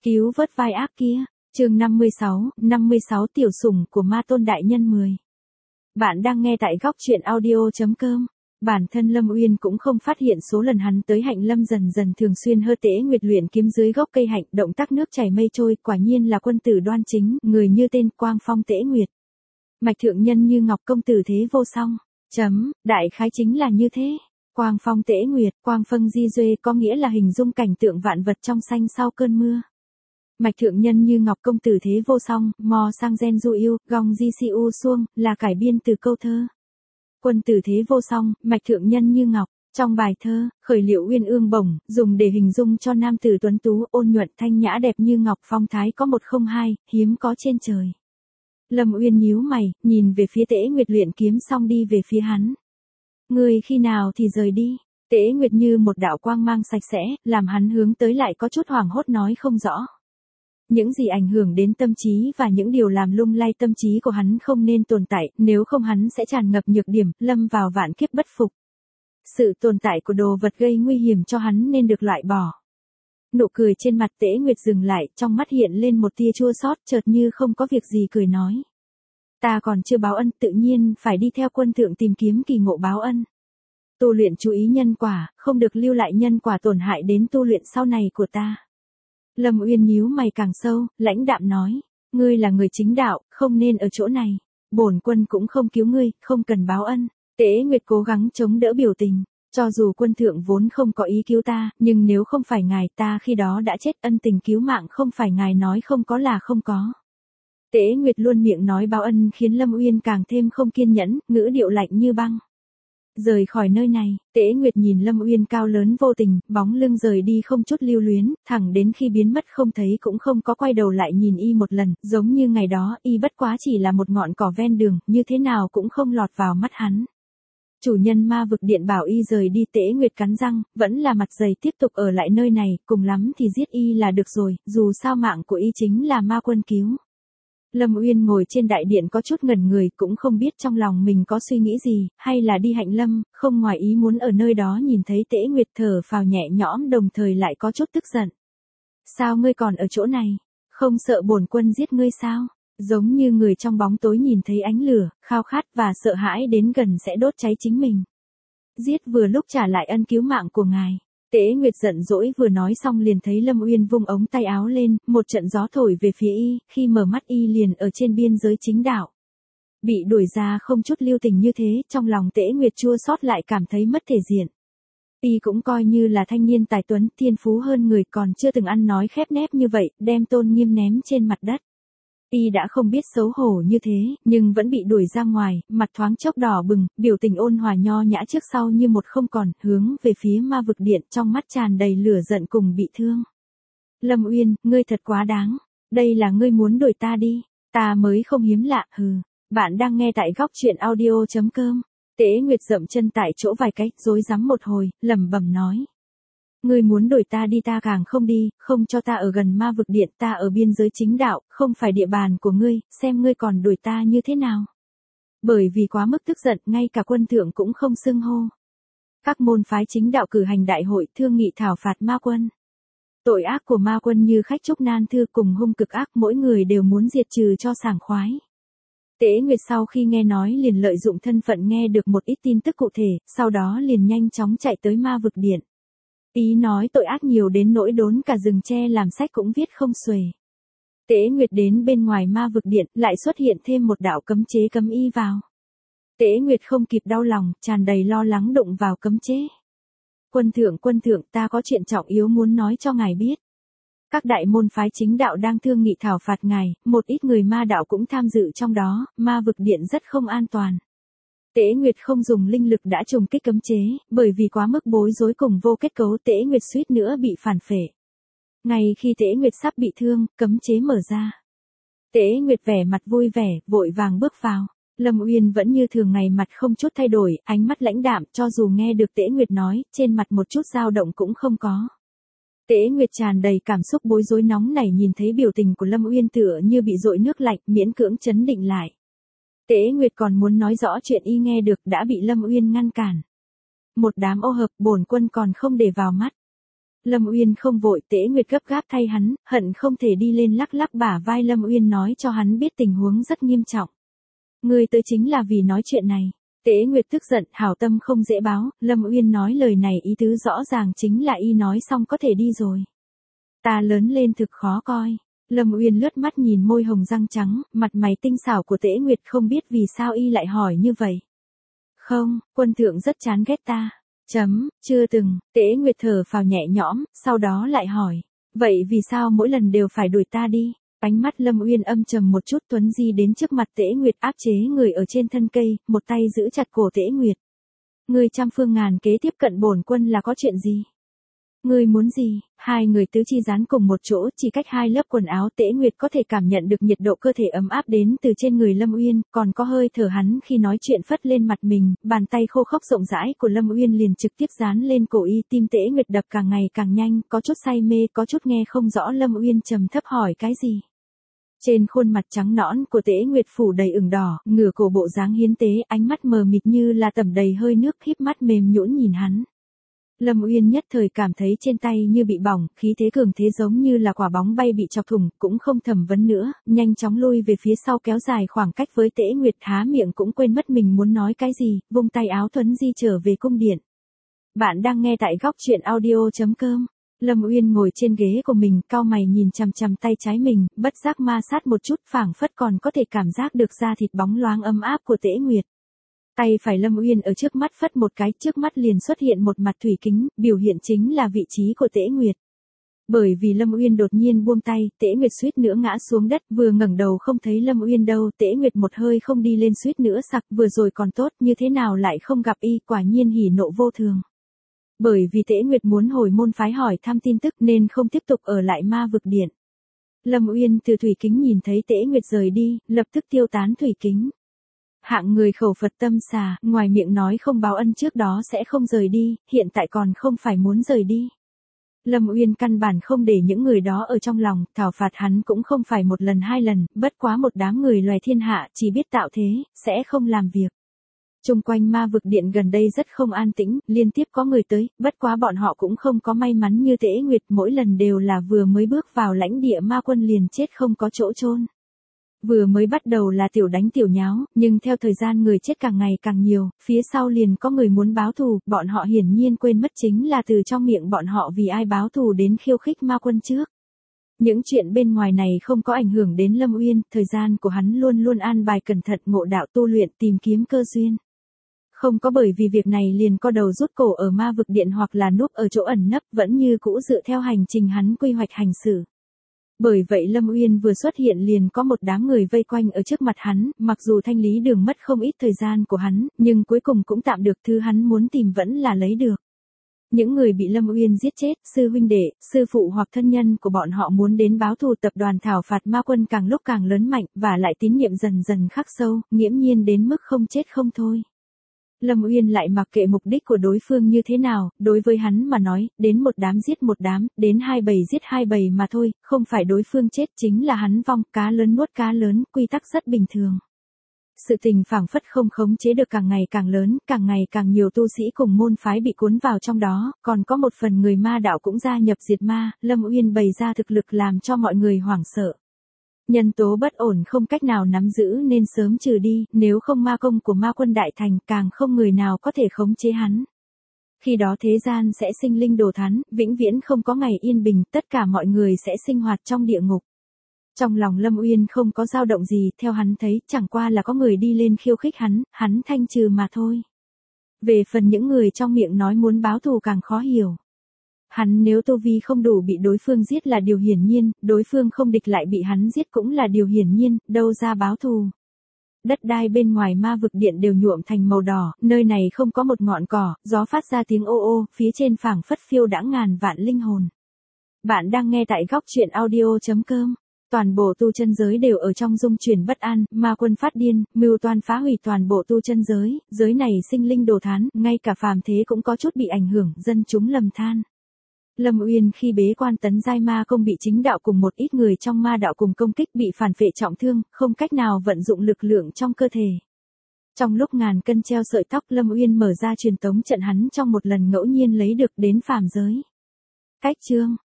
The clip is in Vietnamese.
Cứu vớt vai ác kia. Chương 56 tiểu sủng của ma tôn đại nhân 10. Bạn đang nghe tại góc truyện audio.com. Bản thân Lâm Uyên cũng không phát hiện số lần hắn tới Hạnh Lâm dần dần thường xuyên hơ Tế Nguyệt luyện kiếm dưới gốc cây hạnh, động tác nước chảy mây trôi, quả nhiên là quân tử đoan chính, người như tên Quang Phong Tế Nguyệt. Mạch thượng nhân như ngọc, công tử thế vô song. Đại khái chính là như thế. Quang Phong Tế Nguyệt, Quang Phong Di Duê có nghĩa là hình dung cảnh tượng vạn vật trong xanh sau cơn mưa. Mạch thượng nhân như ngọc, công tử thế vô song, mò sang gen du yêu, gong di si u xuông, là cải biên từ câu thơ. Quân tử thế vô song, mạch thượng nhân như ngọc. Trong bài thơ, khởi liệu uyên ương bổng, dùng để hình dung cho nam tử tuấn tú, ôn nhuận thanh nhã đẹp như ngọc, phong thái có 102, hiếm có trên trời. Lâm Uyên nhíu mày, nhìn về phía Tế Nguyệt luyện kiếm xong đi về phía hắn. Người khi nào thì rời đi? Tế Nguyệt như một đạo quang mang sạch sẽ, làm hắn hướng tới lại có chút hoảng hốt nói không rõ. Những gì ảnh hưởng đến tâm trí và những điều làm lung lay tâm trí của hắn không nên tồn tại, nếu không hắn sẽ tràn ngập nhược điểm, lâm vào vạn kiếp bất phục. Sự tồn tại của đồ vật gây nguy hiểm cho hắn nên được loại bỏ. Nụ cười trên mặt Tế Nguyệt dừng lại, trong mắt hiện lên một tia chua xót, chợt như không có việc gì cười nói. Ta còn chưa báo ân, tự nhiên phải đi theo quân thượng tìm kiếm kỳ ngộ báo ân. Tu luyện chú ý nhân quả, không được lưu lại nhân quả tổn hại đến tu luyện sau này của ta. Lâm Uyên nhíu mày càng sâu, lãnh đạm nói, ngươi là người chính đạo, không nên ở chỗ này. Bổn quân cũng không cứu ngươi, không cần báo ân. Tế Nguyệt cố gắng chống đỡ biểu tình, cho dù quân thượng vốn không có ý cứu ta, nhưng nếu không phải ngài ta khi đó đã chết, ân tình cứu mạng không phải ngài nói không có là không có. Tế Nguyệt luôn miệng nói báo ân khiến Lâm Uyên càng thêm không kiên nhẫn, ngữ điệu lạnh như băng. Rời khỏi nơi này, Tế Nguyệt nhìn Lâm Uyên cao lớn vô tình, bóng lưng rời đi không chút lưu luyến, thẳng đến khi biến mất không thấy cũng không có quay đầu lại nhìn y một lần, giống như ngày đó y bất quá chỉ là một ngọn cỏ ven đường, như thế nào cũng không lọt vào mắt hắn. Chủ nhân ma vực điện bảo y rời đi. Tế Nguyệt cắn răng, vẫn là mặt dày tiếp tục ở lại nơi này, cùng lắm thì giết y là được rồi, dù sao mạng của y chính là ma quân cứu. Lâm Uyên ngồi trên đại điện có chút ngẩn người, cũng không biết trong lòng mình có suy nghĩ gì, hay là đi Hạnh Lâm, không ngoài ý muốn ở nơi đó nhìn thấy Tế Nguyệt thở phào nhẹ nhõm đồng thời lại có chút tức giận. Sao ngươi còn ở chỗ này? Không sợ bổn quân giết ngươi sao? Giống như người trong bóng tối nhìn thấy ánh lửa, khao khát và sợ hãi đến gần sẽ đốt cháy chính mình. Giết vừa lúc trả lại ân cứu mạng của ngài. Tế Nguyệt giận dỗi vừa nói xong liền thấy Lâm Uyên vung ống tay áo lên, một trận gió thổi về phía y, khi mở mắt y liền ở trên biên giới chính đạo. Bị đuổi ra không chút lưu tình như thế, trong lòng Tế Nguyệt chua xót lại cảm thấy mất thể diện. Y cũng coi như là thanh niên tài tuấn, thiên phú hơn người, còn chưa từng ăn nói khép nép như vậy, đem tôn nghiêm ném trên mặt đất. Y đã không biết xấu hổ như thế, nhưng vẫn bị đuổi ra ngoài, mặt thoáng chốc đỏ bừng, biểu tình ôn hòa nho nhã trước sau như một không còn, hướng về phía ma vực điện, trong mắt tràn đầy lửa giận cùng bị thương. Lâm Uyên, ngươi thật quá đáng, đây là ngươi muốn đuổi ta đi, ta mới không hiếm lạ, hừ. Bạn đang nghe tại góc truyện audio.com. Tế Nguyệt dậm chân tại chỗ vài cái, rối rắm một hồi, lẩm bẩm nói. Ngươi muốn đuổi ta đi ta càng không đi, không cho ta ở gần ma vực điện, ta ở biên giới chính đạo, không phải địa bàn của ngươi, xem ngươi còn đuổi ta như thế nào. Bởi vì quá mức tức giận, ngay cả quân thượng cũng không xưng hô. Các môn phái chính đạo cử hành đại hội thương nghị thảo phạt ma quân. Tội ác của ma quân như khách trúc nan thư cùng hung cực ác, mỗi người đều muốn diệt trừ cho sảng khoái. Tế Nguyệt sau khi nghe nói liền lợi dụng thân phận nghe được một ít tin tức cụ thể, sau đó liền nhanh chóng chạy tới ma vực điện. Ý nói tội ác nhiều đến nỗi đốn cả rừng tre làm sách cũng viết không xuể. Tế Nguyệt đến bên ngoài ma vực điện, lại xuất hiện thêm một đạo cấm chế cấm y vào. Tế Nguyệt không kịp đau lòng, tràn đầy lo lắng đụng vào cấm chế. Quân thượng, ta có chuyện trọng yếu muốn nói cho ngài biết. Các đại môn phái chính đạo đang thương nghị thảo phạt ngài, một ít người ma đạo cũng tham dự trong đó, ma vực điện rất không an toàn. Tế Nguyệt không dùng linh lực đã trùng kích cấm chế, bởi vì quá mức bối rối cùng vô kết cấu Tế Nguyệt suýt nữa bị phản phệ. Ngay khi Tế Nguyệt sắp bị thương, cấm chế mở ra. Tế Nguyệt vẻ mặt vui vẻ, vội vàng bước vào. Lâm Uyên vẫn như thường ngày mặt không chút thay đổi, ánh mắt lãnh đạm, cho dù nghe được Tế Nguyệt nói, trên mặt một chút dao động cũng không có. Tế Nguyệt tràn đầy cảm xúc bối rối nóng nảy nhìn thấy biểu tình của Lâm Uyên tựa như bị dội nước lạnh, miễn cưỡng trấn định lại. Tế Nguyệt còn muốn nói rõ chuyện y nghe được đã bị Lâm Uyên ngăn cản. Một đám ô hợp, bổn quân còn không để vào mắt. Lâm Uyên không vội, Tế Nguyệt gấp gáp thay hắn, hận không thể đi lên lắc lắc bả vai Lâm Uyên nói cho hắn biết tình huống rất nghiêm trọng. Ngươi tới chính là vì nói chuyện này. Tế Nguyệt tức giận, hảo tâm không dễ báo, Lâm Uyên nói lời này ý tứ rõ ràng chính là y nói xong có thể đi rồi. Ta lớn lên thực khó coi. Lâm Uyên lướt mắt nhìn môi hồng răng trắng, mặt mày tinh xảo của Tế Nguyệt không biết vì sao y lại hỏi như vậy. Không, quân thượng rất chán ghét ta. Chưa từng, Tế Nguyệt thở phào nhẹ nhõm, sau đó lại hỏi. Vậy vì sao mỗi lần đều phải đuổi ta đi? Ánh mắt Lâm Uyên âm trầm một chút, Tuấn Di đến trước mặt Tế Nguyệt áp chế người ở trên thân cây, một tay giữ chặt cổ Tế Nguyệt. Ngươi trăm phương ngàn kế tiếp cận bổn quân là có chuyện gì? Ngươi muốn gì? Hai người tứ chi dán cùng một chỗ, chỉ cách hai lớp quần áo. Tế Nguyệt có thể cảm nhận được nhiệt độ cơ thể ấm áp đến từ trên người Lâm Uyên, còn có hơi thở hắn khi nói chuyện phất lên mặt mình, bàn tay khô khốc rộng rãi của Lâm Uyên liền trực tiếp dán lên cổ y. Tim Tế Nguyệt đập càng ngày càng nhanh, có chút say mê, có chút nghe không rõ Lâm Uyên trầm thấp hỏi cái gì. Trên khuôn mặt trắng nõn của Tế Nguyệt phủ đầy ửng đỏ, ngửa cổ bộ dáng hiến tế, ánh mắt mờ mịt như là tẩm đầy hơi nước, híp mắt mềm nhũn nhìn hắn. Lâm Uyên nhất thời cảm thấy trên tay như bị bỏng, khí thế cường thế giống như là quả bóng bay bị chọc thủng, cũng không thẩm vấn nữa, nhanh chóng lui về phía sau kéo dài khoảng cách với Tế Nguyệt, há miệng cũng quên mất mình muốn nói cái gì, vung tay áo Tuấn Di trở về cung điện. Bạn đang nghe tại góc truyện audio.com. Lâm Uyên ngồi trên ghế của mình, cau mày nhìn chằm chằm tay trái mình, bất giác ma sát một chút, phảng phất còn có thể cảm giác được da thịt bóng loáng ấm áp của Tế Nguyệt. Tay phải Lâm Uyên ở trước mắt phất một cái, trước mắt liền xuất hiện một mặt thủy kính, biểu hiện chính là vị trí của Tế Nguyệt. Bởi vì Lâm Uyên đột nhiên buông tay, Tế Nguyệt suýt nữa ngã xuống đất, vừa ngẩng đầu không thấy Lâm Uyên đâu, Tế Nguyệt một hơi không đi lên suýt nữa sặc, vừa rồi còn tốt, như thế nào lại không gặp y, quả nhiên hỉ nộ vô thường. Bởi vì Tế Nguyệt muốn hồi môn phái hỏi thăm tin tức nên không tiếp tục ở lại ma vực điện. Lâm Uyên từ thủy kính nhìn thấy Tế Nguyệt rời đi, lập tức tiêu tán thủy kính. Hạng người khẩu Phật tâm xà, ngoài miệng nói không báo ân trước đó sẽ không rời đi, hiện tại còn không phải muốn rời đi. Lâm Uyên căn bản không để những người đó ở trong lòng, thảo phạt hắn cũng không phải một lần hai lần, bất quá một đám người loài thiên hạ chỉ biết tạo thế, sẽ không làm việc. Trung quanh ma vực điện gần đây rất không an tĩnh, liên tiếp có người tới, bất quá bọn họ cũng không có may mắn như Tế Nguyệt, mỗi lần đều là vừa mới bước vào lãnh địa ma quân liền chết không có chỗ chôn. Vừa mới bắt đầu là tiểu đánh tiểu nháo, nhưng theo thời gian người chết càng ngày càng nhiều, phía sau liền có người muốn báo thù, bọn họ hiển nhiên quên mất chính là từ trong miệng bọn họ vì ai báo thù đến khiêu khích ma quân trước. Những chuyện bên ngoài này không có ảnh hưởng đến Lâm Uyên, thời gian của hắn luôn luôn an bài cẩn thận ngộ đạo tu luyện tìm kiếm cơ duyên. Không có bởi vì việc này liền co đầu rút cổ ở ma vực điện hoặc là núp ở chỗ ẩn nấp, vẫn như cũ dựa theo hành trình hắn quy hoạch hành xử. Bởi vậy Lâm Uyên vừa xuất hiện liền có một đám người vây quanh ở trước mặt hắn, mặc dù thanh lý đường mất không ít thời gian của hắn, nhưng cuối cùng cũng tạm được, thứ hắn muốn tìm vẫn là lấy được. Những người bị Lâm Uyên giết chết, sư huynh đệ, sư phụ hoặc thân nhân của bọn họ muốn đến báo thù, tập đoàn thảo phạt ma quân càng lúc càng lớn mạnh, và lại tín nhiệm dần dần khắc sâu, nghiễm nhiên đến mức không chết không thôi. Lâm Uyên lại mặc kệ mục đích của đối phương như thế nào, đối với hắn mà nói, đến một đám giết một đám, đến hai bầy giết hai bầy mà thôi, không phải đối phương chết chính là hắn vong, cá lớn nuốt cá lớn, quy tắc rất bình thường. Sự tình phảng phất không khống chế được càng ngày càng lớn, càng ngày càng nhiều tu sĩ cùng môn phái bị cuốn vào trong đó, còn có một phần người ma đạo cũng gia nhập diệt ma, Lâm Uyên bày ra thực lực làm cho mọi người hoảng sợ. Nhân tố bất ổn không cách nào nắm giữ nên sớm trừ đi, nếu không ma công của ma quân đại thành càng không người nào có thể khống chế hắn. Khi đó thế gian sẽ sinh linh đồ thán, vĩnh viễn không có ngày yên bình, tất cả mọi người sẽ sinh hoạt trong địa ngục. Trong lòng Lâm Uyên không có dao động gì, theo hắn thấy, chẳng qua là có người đi lên khiêu khích hắn thanh trừ mà thôi. Về phần những người trong miệng nói muốn báo thù càng khó hiểu. Hắn nếu tu vi không đủ bị đối phương giết là điều hiển nhiên, đối phương không địch lại bị hắn giết cũng là điều hiển nhiên, đâu ra báo thù. Đất đai bên ngoài ma vực điện đều nhuộm thành màu đỏ, nơi này không có một ngọn cỏ, gió phát ra tiếng ô ô, phía trên phảng phất phiêu đãng ngàn vạn linh hồn. Bạn đang nghe tại góc truyện audio.com. Toàn bộ tu chân giới đều ở trong dung chuyển bất an, ma quân phát điên, mưu toan phá hủy toàn bộ tu chân giới, giới này sinh linh đồ thán, ngay cả phàm thế cũng có chút bị ảnh hưởng, dân chúng lầm than. Lâm Uyên khi bế quan tấn giai ma công bị chính đạo cùng một ít người trong ma đạo cùng công kích bị phản phệ trọng thương, không cách nào vận dụng lực lượng trong cơ thể. Trong lúc ngàn cân treo sợi tóc, Lâm Uyên mở ra truyền tống trận hắn trong một lần ngẫu nhiên lấy được đến phàm giới. Cách chương